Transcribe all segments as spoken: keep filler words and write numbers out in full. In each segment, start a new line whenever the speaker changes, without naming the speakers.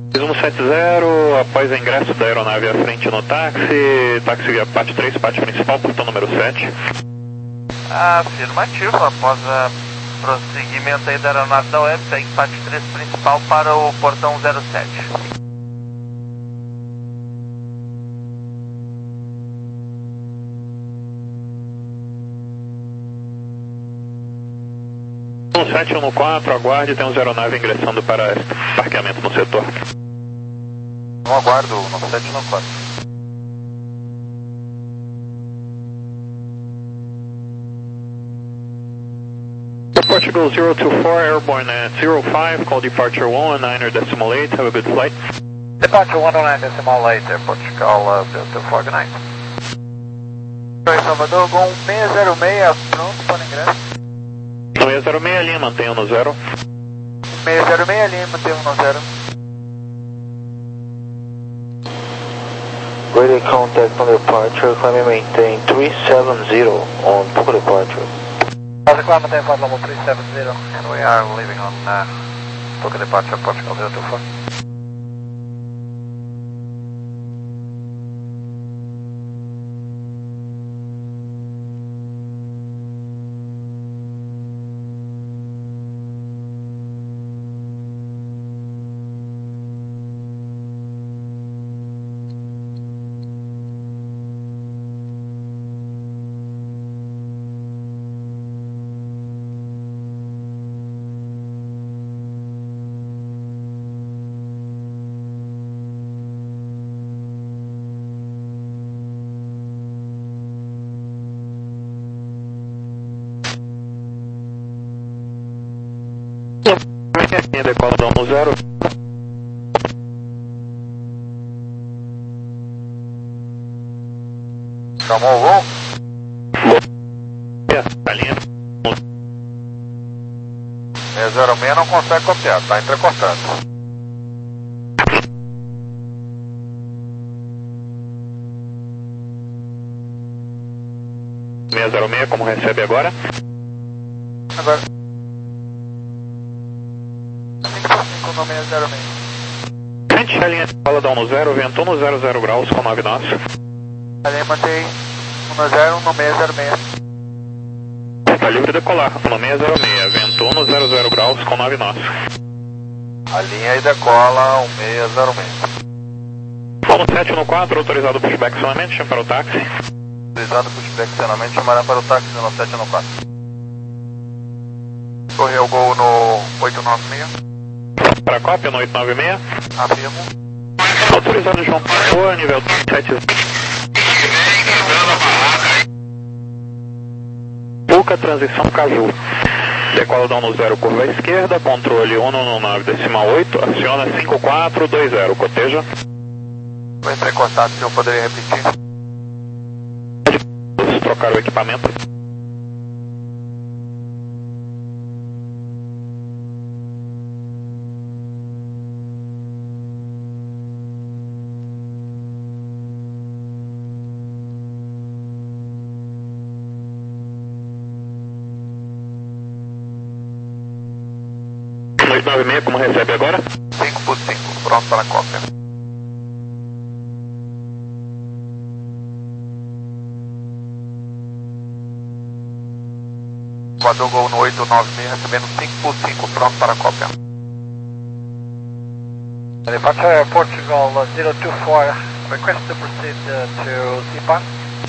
um sete zero, após o ingresso da aeronave à frente no táxi, táxi via parte três, parte principal, portão número sete.
Afirmativo, após o prosseguimento aí da aeronave da web, segue parte três principal para o portão zero sete.
um sete um quatro, aguarde, temos aeronave ingressando para parqueamento no setor.
Eu aguardo, um sete um quatro.
Portugal zero two four, airborne at zero five, call departure one nine decimal eight, have a good flight.
Departure one nine decimal eight, Portugal uh, zero two four, good night. Oi, Salvador, Gol seis zero seis, pronto para ingresso.
seis zero seis, linha, mantenha no zero.
seis zero seis, linha, mantenha no zero.
Ready contact on departure, climb maintain three seven zero on Puka departure.
As climb maintain flight level three seven zero, and we are leaving on uh, Puka departure, Portugal zero two four.
Linha decola do zero.
Chamou o voo?
A linha
seis zero seis não consegue copiar, está entrecortado.
seis zero seis, como recebe agora?
Agora. cinco no seis zero seis.
Frente a linha decola do zero, ventou no zero zero graus com nove nós.
A linha mantém um zero um no seis zero seis.
Está livre de decolar no seis zero seis, ventou no zero zero graus com nove nós.
A linha aí decola um seis zero seis.
Vamos sete um quatro, autorizado pushback acionamento, chama para o táxi.
Autorizado pushback acionamento, chamará para o táxi no sete um quatro. Correu o gol no oito nove seis.
Para a cópia no oito nove seis.
Afirmo.
Autorizado João Paulo, nível sete. Puca, transição Caju. Decola down no zero, curva à esquerda, controle um no nove decimal oito, aciona cinco quatro dois zero, coteja.
Vai ser cortado, se eu poderia repetir.
Vamos trocar o equipamento. oito nove seis, como recebe agora?
cinco por cinco, pronto para a cópia. Equador Gol no oito nove seis, recebendo cinco por cinco, pronto para a cópia. Departure Portugal zero two four, request to proceed uh, to C P A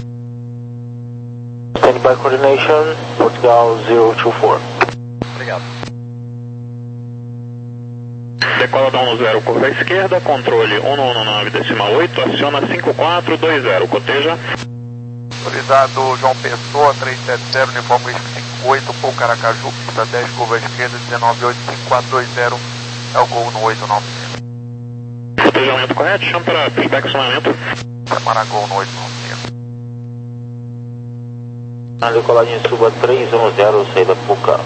N.
Standby coordination, Portugal zero two four.
Obrigado.
Decola down no zero, curva à esquerda, controle um no nove decimal oito, aciona cinco quatro dois zero, coteja.
Autorizado João Pessoa, três sete zero, uniforme cinco oito, Pou Caracaju, pista dez, curva à esquerda, dezenove oito cinco quatro dois zero, é o gol no oito nove seis.
Cotejamento correto, chama para pushback acionamento.
Chamará gol no oito nove seis.
Na decolagem suba três um zero, saída Puca.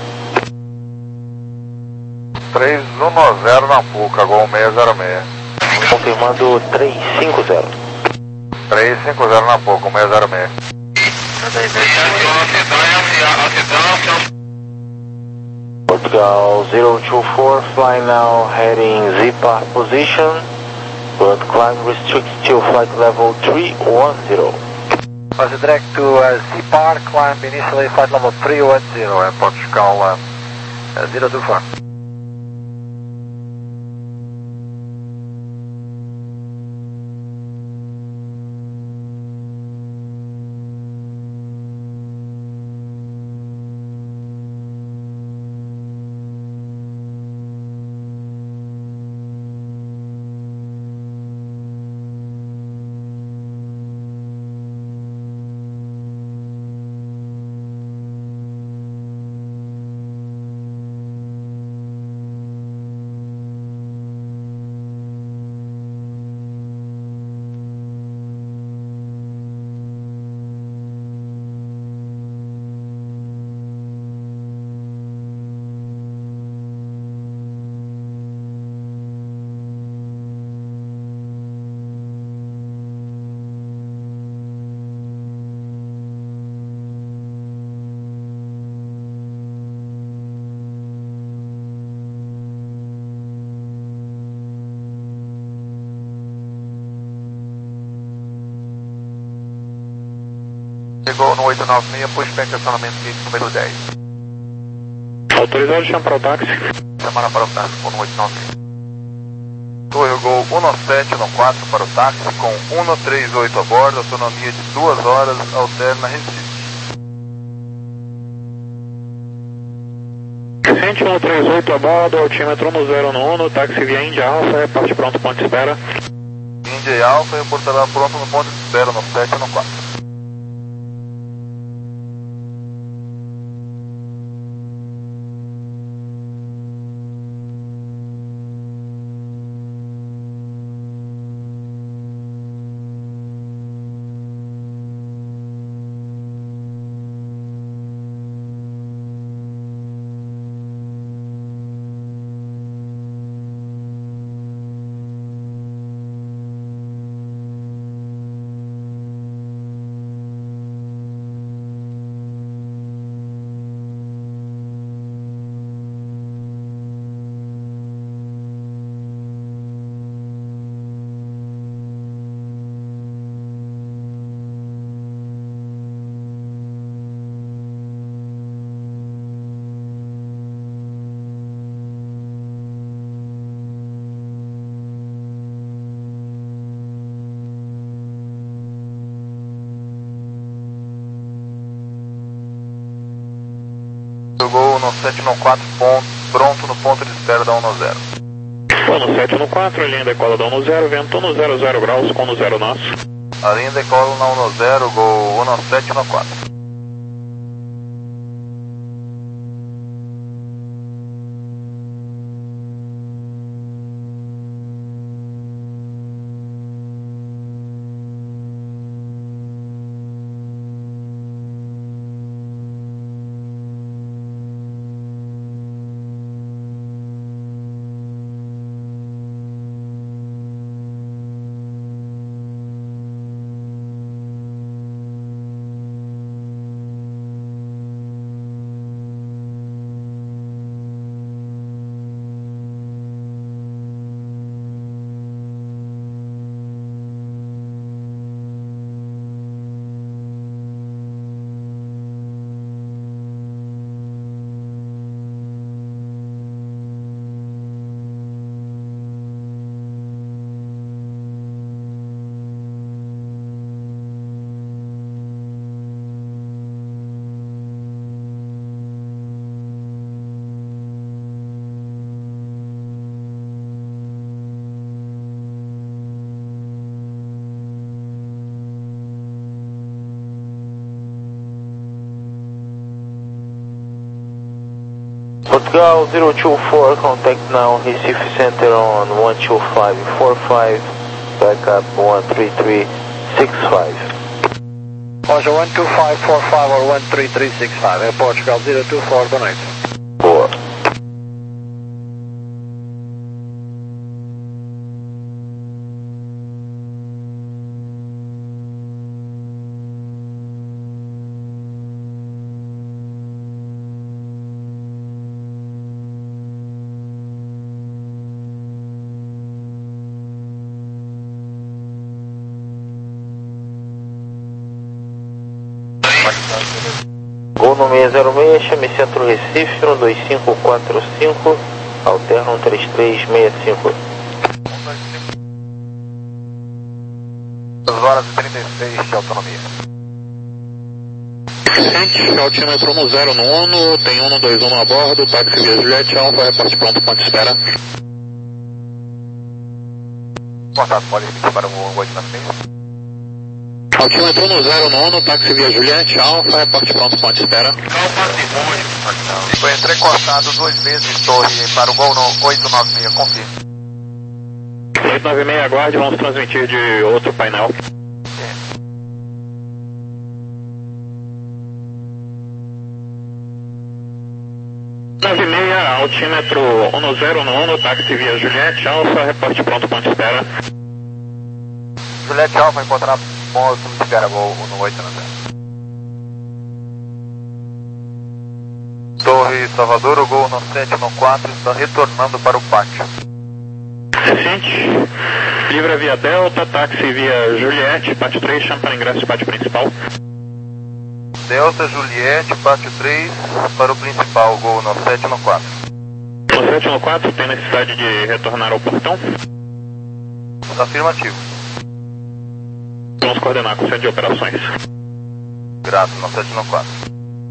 três um zero na Puca, gol seis zero seis.
Confirmando três cinco zero.
três cinco zero na Puca, seis zero seis.
Portugal zero two four, fly now heading Z Park position, but climb restricted to flight level three one zero.
Was direct to uh, Z Park, climb initially flight level three one zero, and Portugal uh, uh, zero two four.
Chegou no oito nove seis, pushback estacionamento gate número dez.
Autorizado, chama para o táxi.
Chamar para o táxi com oito nove seis. Torre Gol um sete um quatro para o táxi com um três oito a bordo, autonomia de duas horas, alterna Recife.
Recife um três oito a bordo, altímetro um zero no um, táxi via Índia Alfa, reparte pronto, ponto de espera.
Índia Alfa, reportará pronto no ponto de espera no sete um quatro. Jogou no sete um quatro, ponto, pronto no ponto de espera da um zero.
No sete um quatro, linha decola da um zero, vento um zero zero graus com um zero nosso.
A linha decola na um zero, Gol um sete um quatro.
Portugal zero two four, contact now Recife Center on one two five four five, backup one three three six five.
Roger, one two five four five or one three three six five, Air Portugal zero two four, boa noite.
Boa. Gol no seis zero seis, chame Centro Recife, um dois cinco quatro cinco, alterna um três três seis cinco.
duas horas e trinta e seis de autonomia.
Gente, altímetro um zero no Uno, tem um dois um a bordo, táxi via Juliette Alfa, reporte pronto, ponto de espera.
Contato, pode repetir para o oito nove seis.
Altímetro um zero no Uno, táxi via Juliette Alfa, reporte pronto, ponto de espera.
Eu entrei cortado duas vezes, torre para o gol no oito nove seis, confirme.
oito nove seis, aguarde, vamos transmitir de outro painel. nove seis, altímetro um zero no Uno, táxi via Juliette Alfa, reporte pronto, ponto de espera.
Juliette Alfa, encontrar ponto de espera, gol no oito nove seis. Torre Salvador, o gol no sete no quatro, está retornando para o pátio.
Recente, livra via Delta, táxi via Juliette, pátio três, chama para ingresso, pátio principal.
Delta, Juliette, pátio três, para o principal, gol no sete no quatro.
No sete no quatro, tem necessidade de retornar ao portão?
Afirmativo.
Vamos coordenar com o centro de operações.
Grato, no sete no quatro.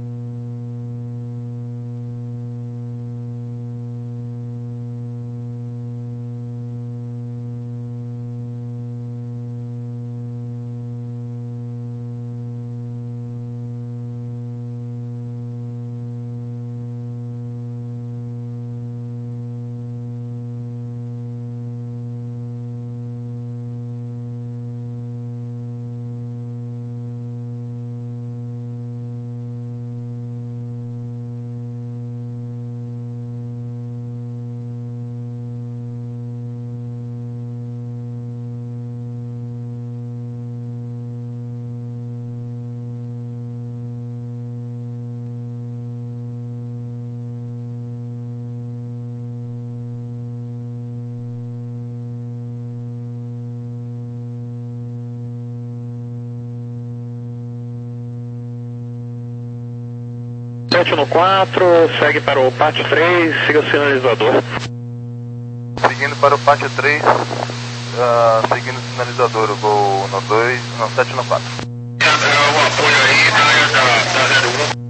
sete no quatro, segue para o pátio três, siga o sinalizador.
Seguindo para o pátio três, uh, seguindo o sinalizador, o gol no dois, no sete no quatro.
O apoio aí da área da zero um.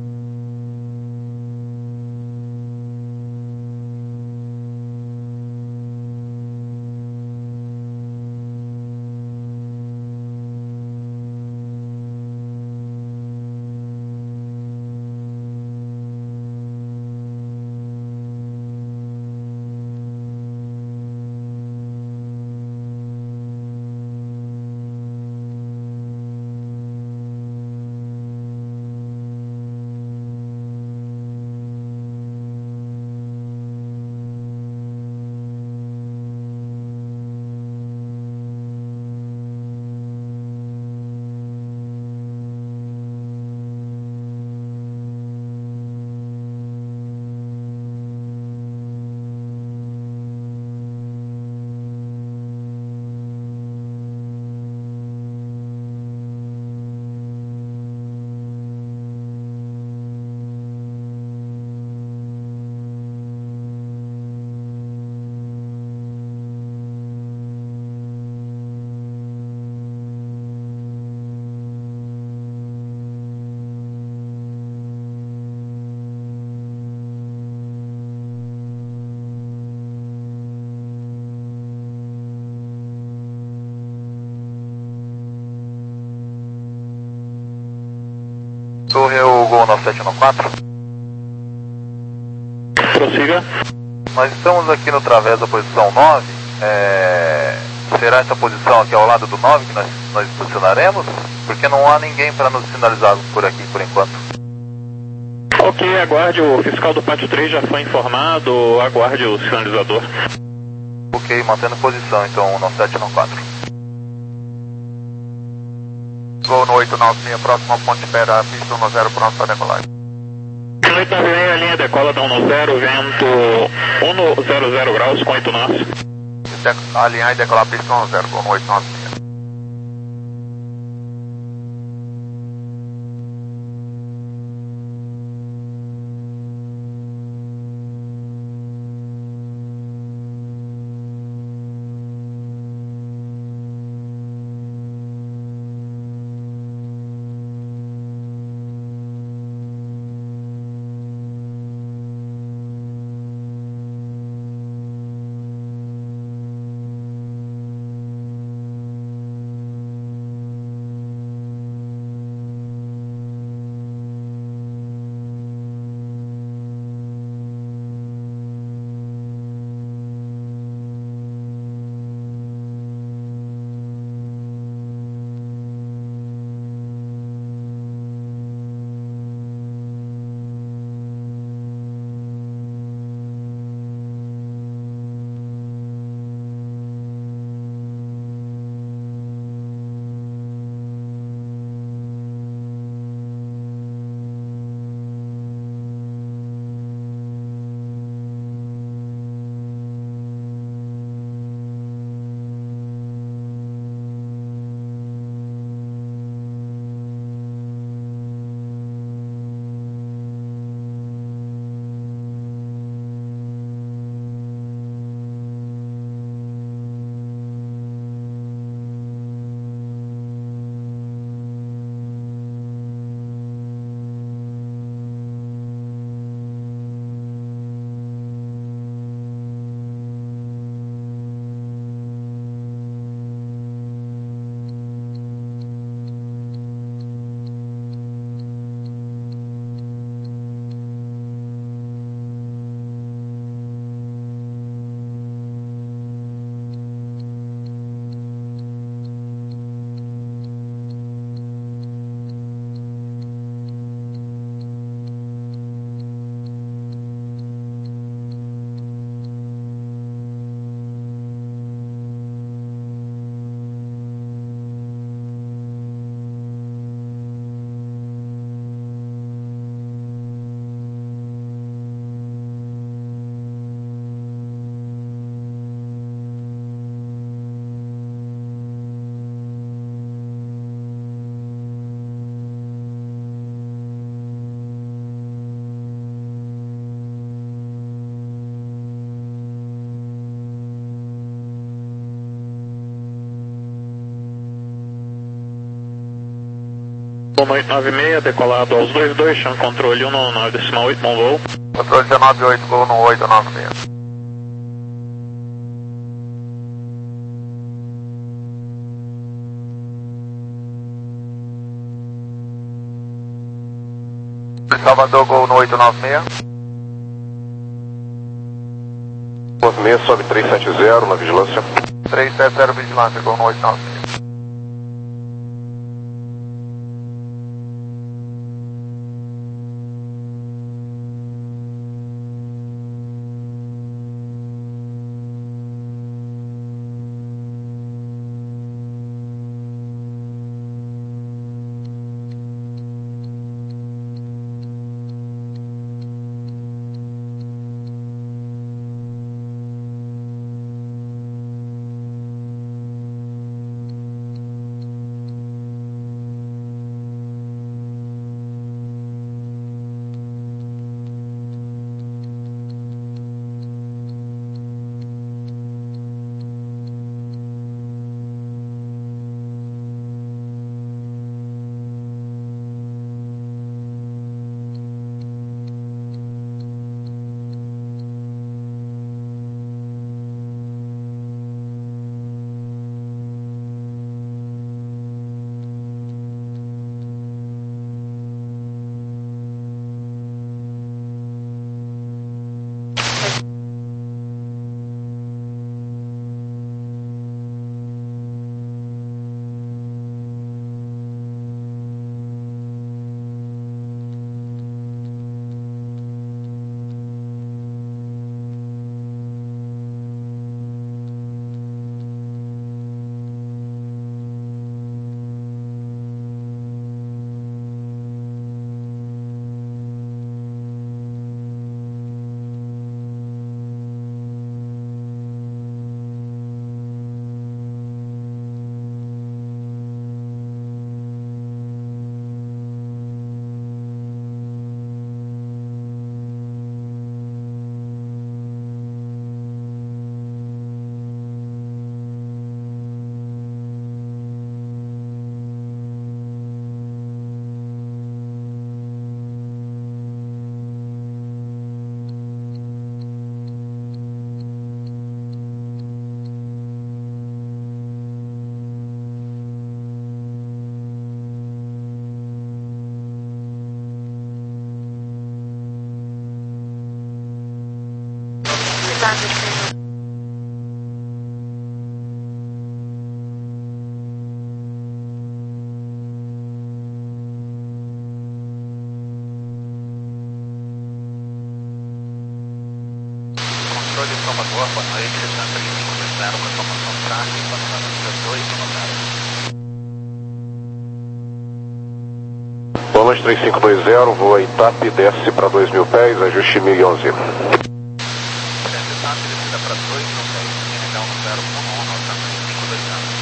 Torre é o gol no sete no quatro.
Prossiga.
Nós estamos aqui no través da posição nove. É... Será essa posição aqui ao lado do nove que nós, nós posicionaremos? Porque não há ninguém para nos sinalizar por aqui por enquanto.
Ok, aguarde, o fiscal do pátio três já foi informado, aguarde o sinalizador.
Ok, mantendo posição então no sete no quatro. Gol no oito nove seis, próximo ao ponto de espera, pista um zero, pronto para decolar.
oito nove seis, a linha decola da um zero, vento um zero zero graus com oito nós.
Alinhar e decolar pista um zero, gol no oito nove seis.
um oito nove seis, decolado aos dois dois, chama controle um no nove decimal oito, bom voo.
Controle dezenove oito, gol no oito nove seis. Salvador, gol no oito nove seis.
nove seis, sobe três sete zero na vigilância.
três sete zero vigilância, gol no oito nove seis.
Controle de Salvador, boa noite, sessenta e cinco dois zero, com informação de tráfego, passando por dois no
Bolas três cinco dois zero, voa Itap, desce para dois mil pés, ajuste mil e onze.
Desce Itap, descida para dois mil pés, Senegal no zero um um, nota cinco dois zero.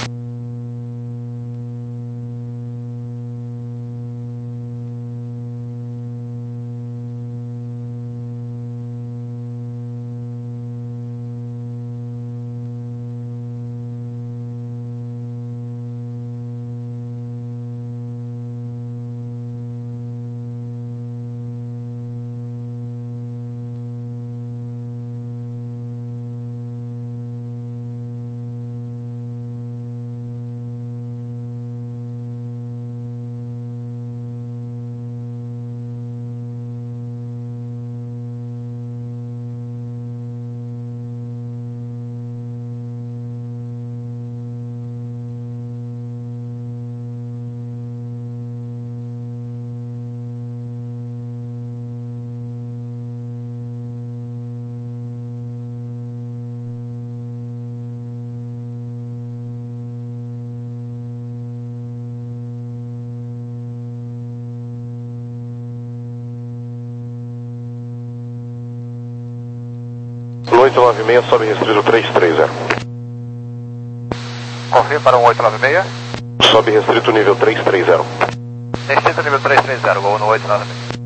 oito nove seis, sobe restrito três três zero.
Confirme para um oito nove seis.
Sobe restrito nível três três zero.
Restrito nível três três zero, gol no oito nove seis.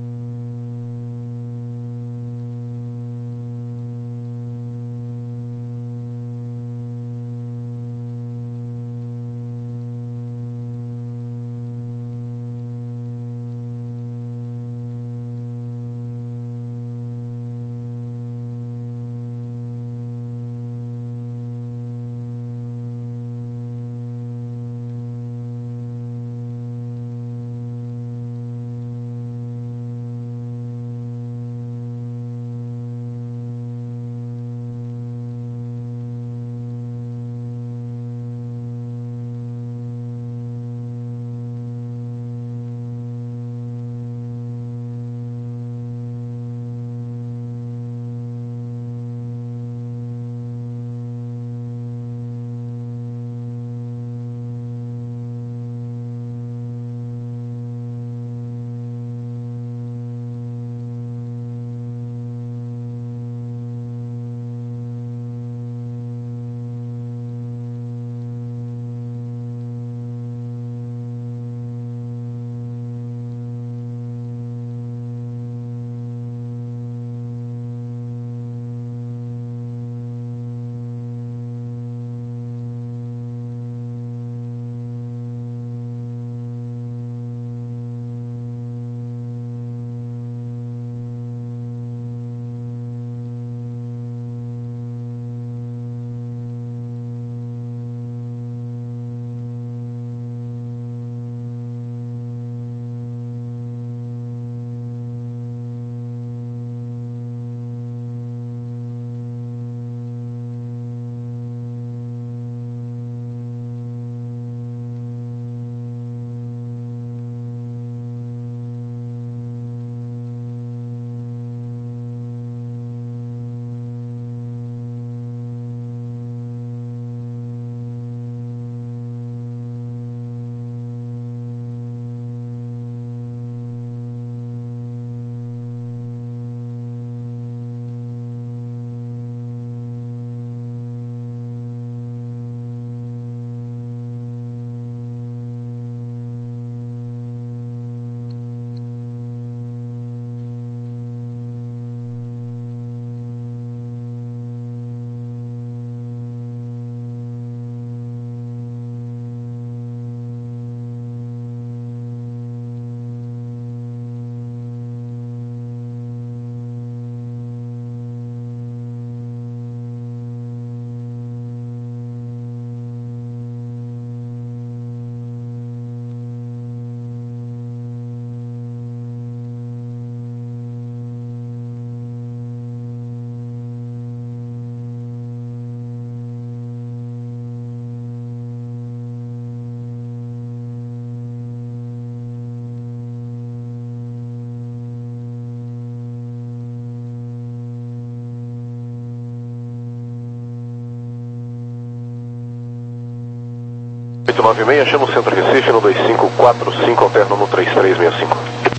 nove seis, chama o Centro Recife no dois cinco quatro cinco, alterna no três três seis cinco.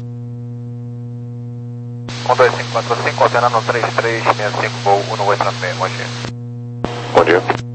um dois cinco quatro cinco, alterna no três três seis cinco, voo um oito nove seis, bom dia.
Bom dia.